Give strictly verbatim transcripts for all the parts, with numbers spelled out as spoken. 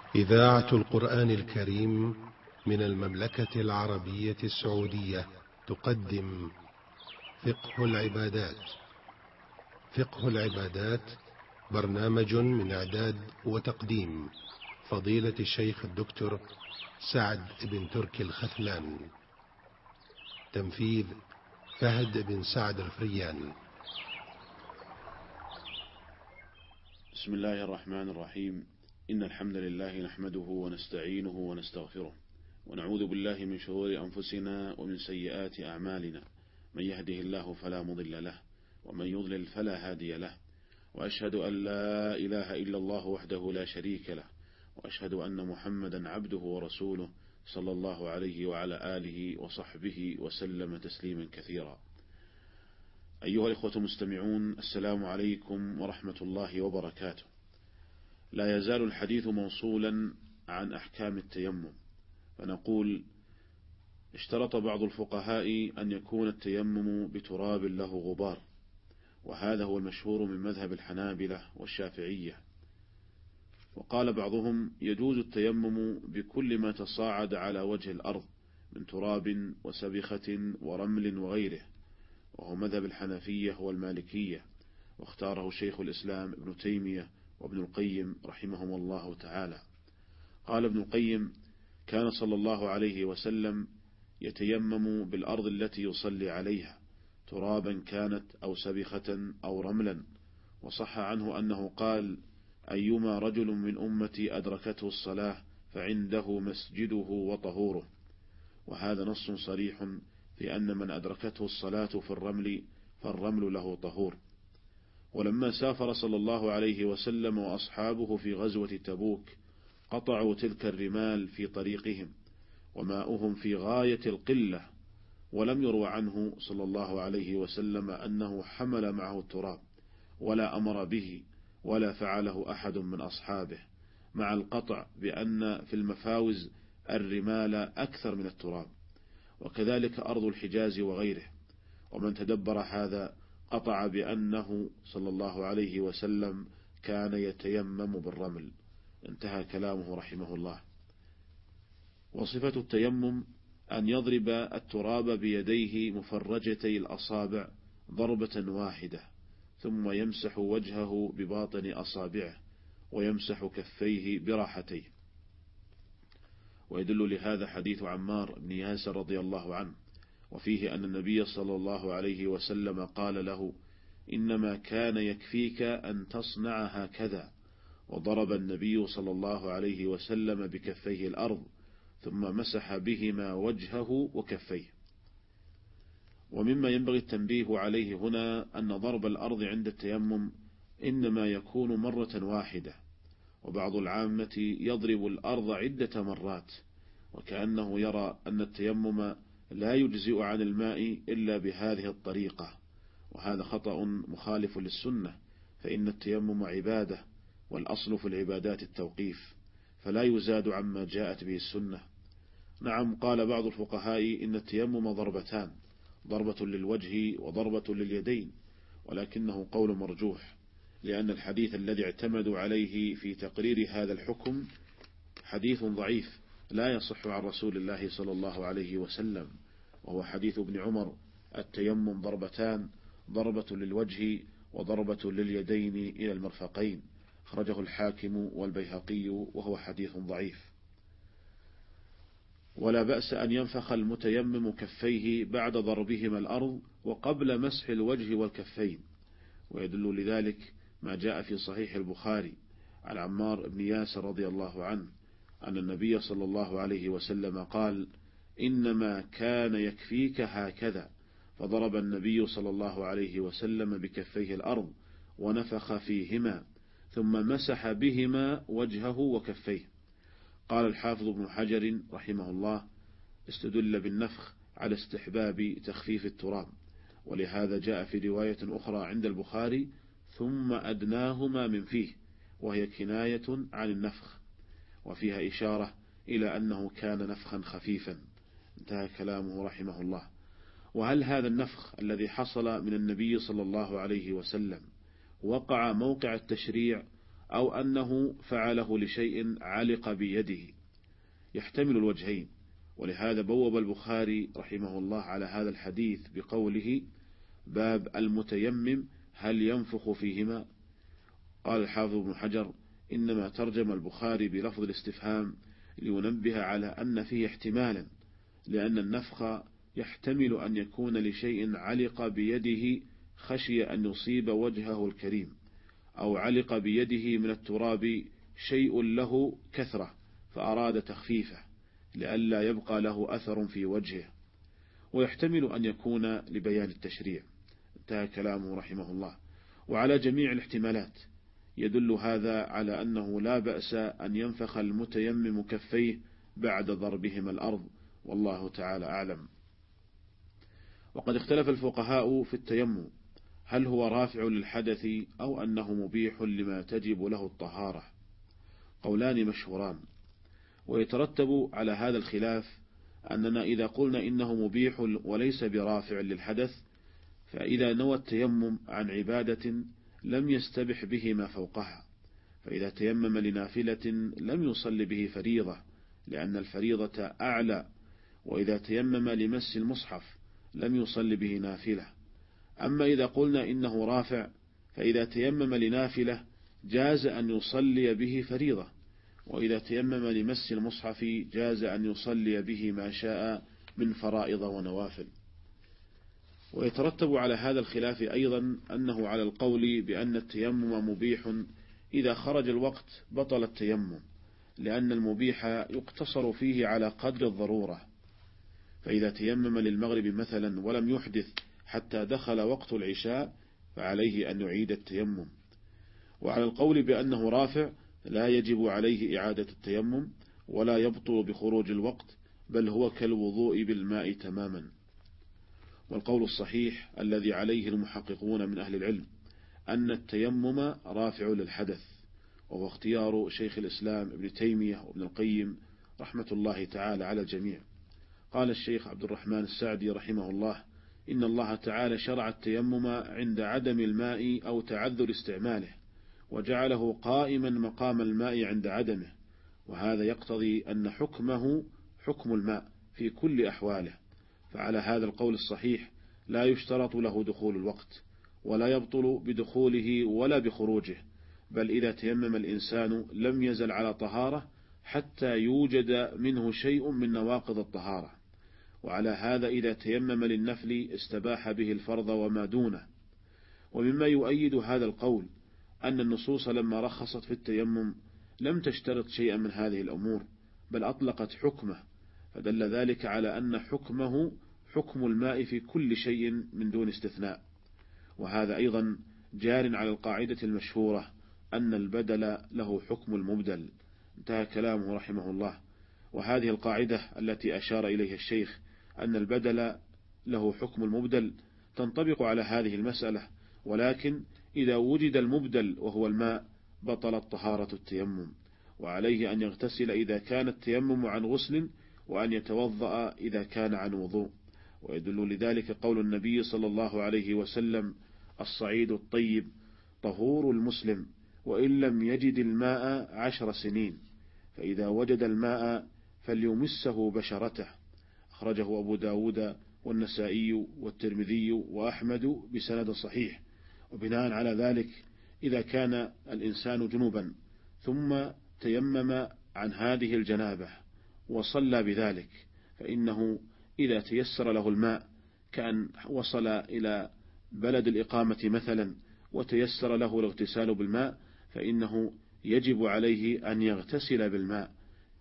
إذاعة القرآن الكريم من المملكة العربية السعودية تقدم فقه العبادات. فقه العبادات برنامج من إعداد وتقديم فضيلة الشيخ الدكتور سعد بن تركي الختلان. تنفيذ فهد بن سعد الفريان. بسم الله الرحمن الرحيم. إن الحمد لله نحمده ونستعينه ونستغفره ونعوذ بالله من شرور أنفسنا ومن سيئات أعمالنا، من يهده الله فلا مضل له ومن يضلل فلا هادي له، وأشهد أن لا إله إلا الله وحده لا شريك له، وأشهد أن محمدا عبده ورسوله صلى الله عليه وعلى آله وصحبه وسلم تسليما كثيرا. أيها الإخوة المستمعون، السلام عليكم ورحمة الله وبركاته. لا يزال الحديث موصولا عن أحكام التيمم، فنقول: اشترط بعض الفقهاء أن يكون التيمم بتراب له غبار، وهذا هو المشهور من مذهب الحنابلة والشافعية. وقال بعضهم: يجوز التيمم بكل ما تصاعد على وجه الأرض من تراب وسبخة ورمل وغيره، وهو مذهب الحنفية والمالكية، واختاره شيخ الإسلام ابن تيمية وابن القيم رحمهم الله تعالى. قال ابن القيم: كان صلى الله عليه وسلم يتيمم بالأرض التي يصلي عليها، ترابا كانت أو سبخة أو رملا. وصح عنه أنه قال: أيما رجل من أمتي أدركته الصلاة فعنده مسجده وطهوره. وهذا نص صريح في أن من أدركته الصلاة في الرمل فالرمل له طهور. ولما سافر صلى الله عليه وسلم وأصحابه في غزوة تبوك قطعوا تلك الرمال في طريقهم، وماؤهم في غاية القلة، ولم يروى عنه صلى الله عليه وسلم أنه حمل معه التراب ولا أمر به ولا فعله أحد من أصحابه، مع القطع بأن في المفاوز الرمال أكثر من التراب، وكذلك أرض الحجاز وغيره. ومن تدبر هذا قطع بأنه صلى الله عليه وسلم كان يتيمم بالرمل. انتهى كلامه رحمه الله. وصفة التيمم أن يضرب التراب بيديه مفرجتي الأصابع ضربة واحدة، ثم يمسح وجهه بباطن أصابعه، ويمسح كفيه براحتيه. ويدل لهذا حديث عمار بن ياسر رضي الله عنه، وفيه أن النبي صلى الله عليه وسلم قال له: إنما كان يكفيك أن تصنع هكذا. وضرب النبي صلى الله عليه وسلم بكفيه الأرض، ثم مسح بهما وجهه وكفيه. ومما ينبغي التنبيه عليه هنا أن ضرب الأرض عند التيمم إنما يكون مرة واحدة، وبعض العامة يضرب الأرض عدة مرات، وكأنه يرى أن التيمم لا يجزئ عن الماء إلا بهذه الطريقة، وهذا خطأ مخالف للسنة، فإن التيمم عبادة، والأصل في العبادات التوقيف، فلا يزاد عما جاءت به السنة. نعم، قال بعض الفقهاء إن التيمم ضربتان، ضربة للوجه وضربة لليدين، ولكنه قول مرجوح، لأن الحديث الذي اعتمدوا عليه في تقرير هذا الحكم حديث ضعيف لا يصح عن رسول الله صلى الله عليه وسلم، وهو حديث ابن عمر: التيمم ضربتان، ضربة للوجه وضربة لليدين إلى المرفقين. خرجه الحاكم والبيهقي وهو حديث ضعيف. ولا بأس أن ينفخ المتيمم كفيه بعد ضربهما الأرض وقبل مسح الوجه والكفين، ويدل لذلك ما جاء في صحيح البخاري عن عمار بن ياسر رضي الله عنه أن النبي صلى الله عليه وسلم قال: إنما كان يكفيك هكذا. فضرب النبي صلى الله عليه وسلم بكفيه الأرض ونفخ فيهما، ثم مسح بهما وجهه وكفيه. قال الحافظ ابن حجر رحمه الله: استدل بالنفخ على استحباب تخفيف التراب، ولهذا جاء في رواية أخرى عند البخاري: ثم أدناهما من فيه، وهي كناية عن النفخ، وفيها إشارة إلى أنه كان نفخا خفيفا. انتهى كلامه رحمه الله. وهل هذا النفخ الذي حصل من النبي صلى الله عليه وسلم وقع موقع التشريع أو أنه فعله لشيء علق بيده، يحتمل الوجهين. ولهذا بوب البخاري رحمه الله على هذا الحديث بقوله: باب المتيمم هل ينفخ فيهما؟ قال الحافظ ابن حجر: إنما ترجم البخاري بلفظ الاستفهام لينبه على أن فيه احتمالا، لأن النفخ يحتمل أن يكون لشيء علق بيده خشي أن يصيب وجهه الكريم، أو علق بيده من التراب شيء له كثرة فأراد تخفيفه لئلا يبقى له أثر في وجهه، ويحتمل أن يكون لبيان التشريع. انتهى كلامه رحمه الله. وعلى جميع الاحتمالات يدل هذا على أنه لا بأس أن ينفخ المتيمم كفيه بعد ضربهما الأرض، والله تعالى أعلم. وقد اختلف الفقهاء في التيمم، هل هو رافع للحدث أو أنه مبيح لما تجب له الطهارة؟ قولان مشهوران. ويترتب على هذا الخلاف أننا إذا قلنا إنه مبيح وليس برافع للحدث، فإذا نوى التيمم عن عبادة لم يستبح به ما فوقها، فإذا تيمم لنافلة لم يصل به فريضة لأن الفريضة أعلى، وإذا تيمم لمس المصحف لم يصل به نافلة. أما إذا قلنا إنه رافع، فإذا تيمم لنافلة جاز أن يصلي به فريضة، وإذا تيمم لمس المصحف جاز أن يصلي به ما شاء من فرائض ونوافل. ويترتب على هذا الخلاف أيضا أنه على القول بأن التيمم مبيح إذا خرج الوقت بطل التيمم، لأن المبيح يقتصر فيه على قدر الضرورة، فإذا تيمم للمغرب مثلا ولم يحدث حتى دخل وقت العشاء فعليه أن يعيد التيمم. وعلى القول بأنه رافع لا يجب عليه إعادة التيمم ولا يبطل بخروج الوقت، بل هو كالوضوء بالماء تماما. والقول الصحيح الذي عليه المحققون من أهل العلم أن التيمم رافع للحدث، وهو اختيار شيخ الإسلام ابن تيمية وابن القيم رحمة الله تعالى على الجميع. قال الشيخ عبد الرحمن السعدي رحمه الله: إن الله تعالى شرع التيمم عند عدم الماء أو تعذر استعماله، وجعله قائما مقام الماء عند عدمه، وهذا يقتضي أن حكمه حكم الماء في كل أحواله. فعلى هذا القول الصحيح لا يشترط له دخول الوقت، ولا يبطل بدخوله ولا بخروجه، بل إذا تيمم الإنسان لم يزل على طهارة حتى يوجد منه شيء من نواقض الطهارة. وعلى هذا إذا تيمم للنفل استباح به الفرض وما دونه. ومما يؤيد هذا القول أن النصوص لما رخصت في التيمم لم تشترط شيئا من هذه الأمور، بل أطلقت حكمه، فدل ذلك على أن حكمه حكم الماء في كل شيء من دون استثناء. وهذا أيضا جار على القاعدة المشهورة أن البدل له حكم المبدل. انتهى كلامه رحمه الله. وهذه القاعدة التي أشار إليها الشيخ أن البدل له حكم المبدل تنطبق على هذه المسألة، ولكن إذا وجد المبدل وهو الماء بطلت طهارة التيمم، وعليه أن يغتسل إذا كان التيمم عن غسل، وأن يتوضأ إذا كان عن وضوء. ويدل لذلك قول النبي صلى الله عليه وسلم: الصعيد الطيب طهور المسلم وإن لم يجد الماء عشر سنين، فإذا وجد الماء فليمسه بشرته. أخرجه أبو داود والنسائي والترمذي وأحمد بسند صحيح. وبناء على ذلك إذا كان الإنسان جنوبا ثم تيمم عن هذه الجنابة وصلى بذلك، فإنه إذا تيسر له الماء كأن وصل إلى بلد الإقامة مثلا وتيسر له الاغتسال بالماء، فإنه يجب عليه أن يغتسل بالماء،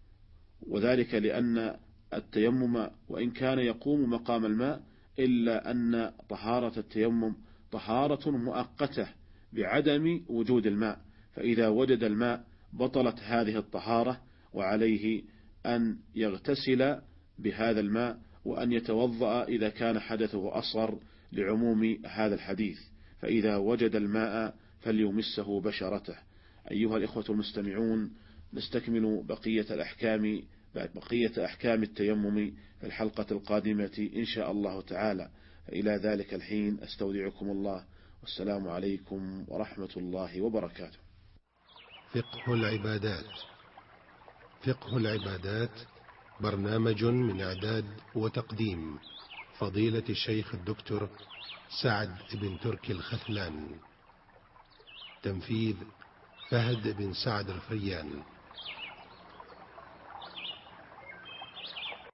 وذلك لأن التيمم وإن كان يقوم مقام الماء إلا أن طهارة التيمم طهارة مؤقتة بعدم وجود الماء، فإذا وجد الماء بطلت هذه الطهارة، وعليه أن يغتسل بهذا الماء وأن يتوضأ إذا كان حدثه أصغر لعموم هذا الحديث، فإذا وجد الماء فليمسه بشرته. أيها الإخوة المستمعون، نستكمل بقية الأحكام بقية أحكام التيمم في الحلقة القادمة إن شاء الله تعالى. فإلى ذلك الحين أستودعكم الله، والسلام عليكم ورحمة الله وبركاته. فقه العبادات. فقه العبادات برنامج من إعداد وتقديم فضيلة الشيخ الدكتور سعد بن تركي الخثلان. تنفيذ فهد بن سعد الفريان.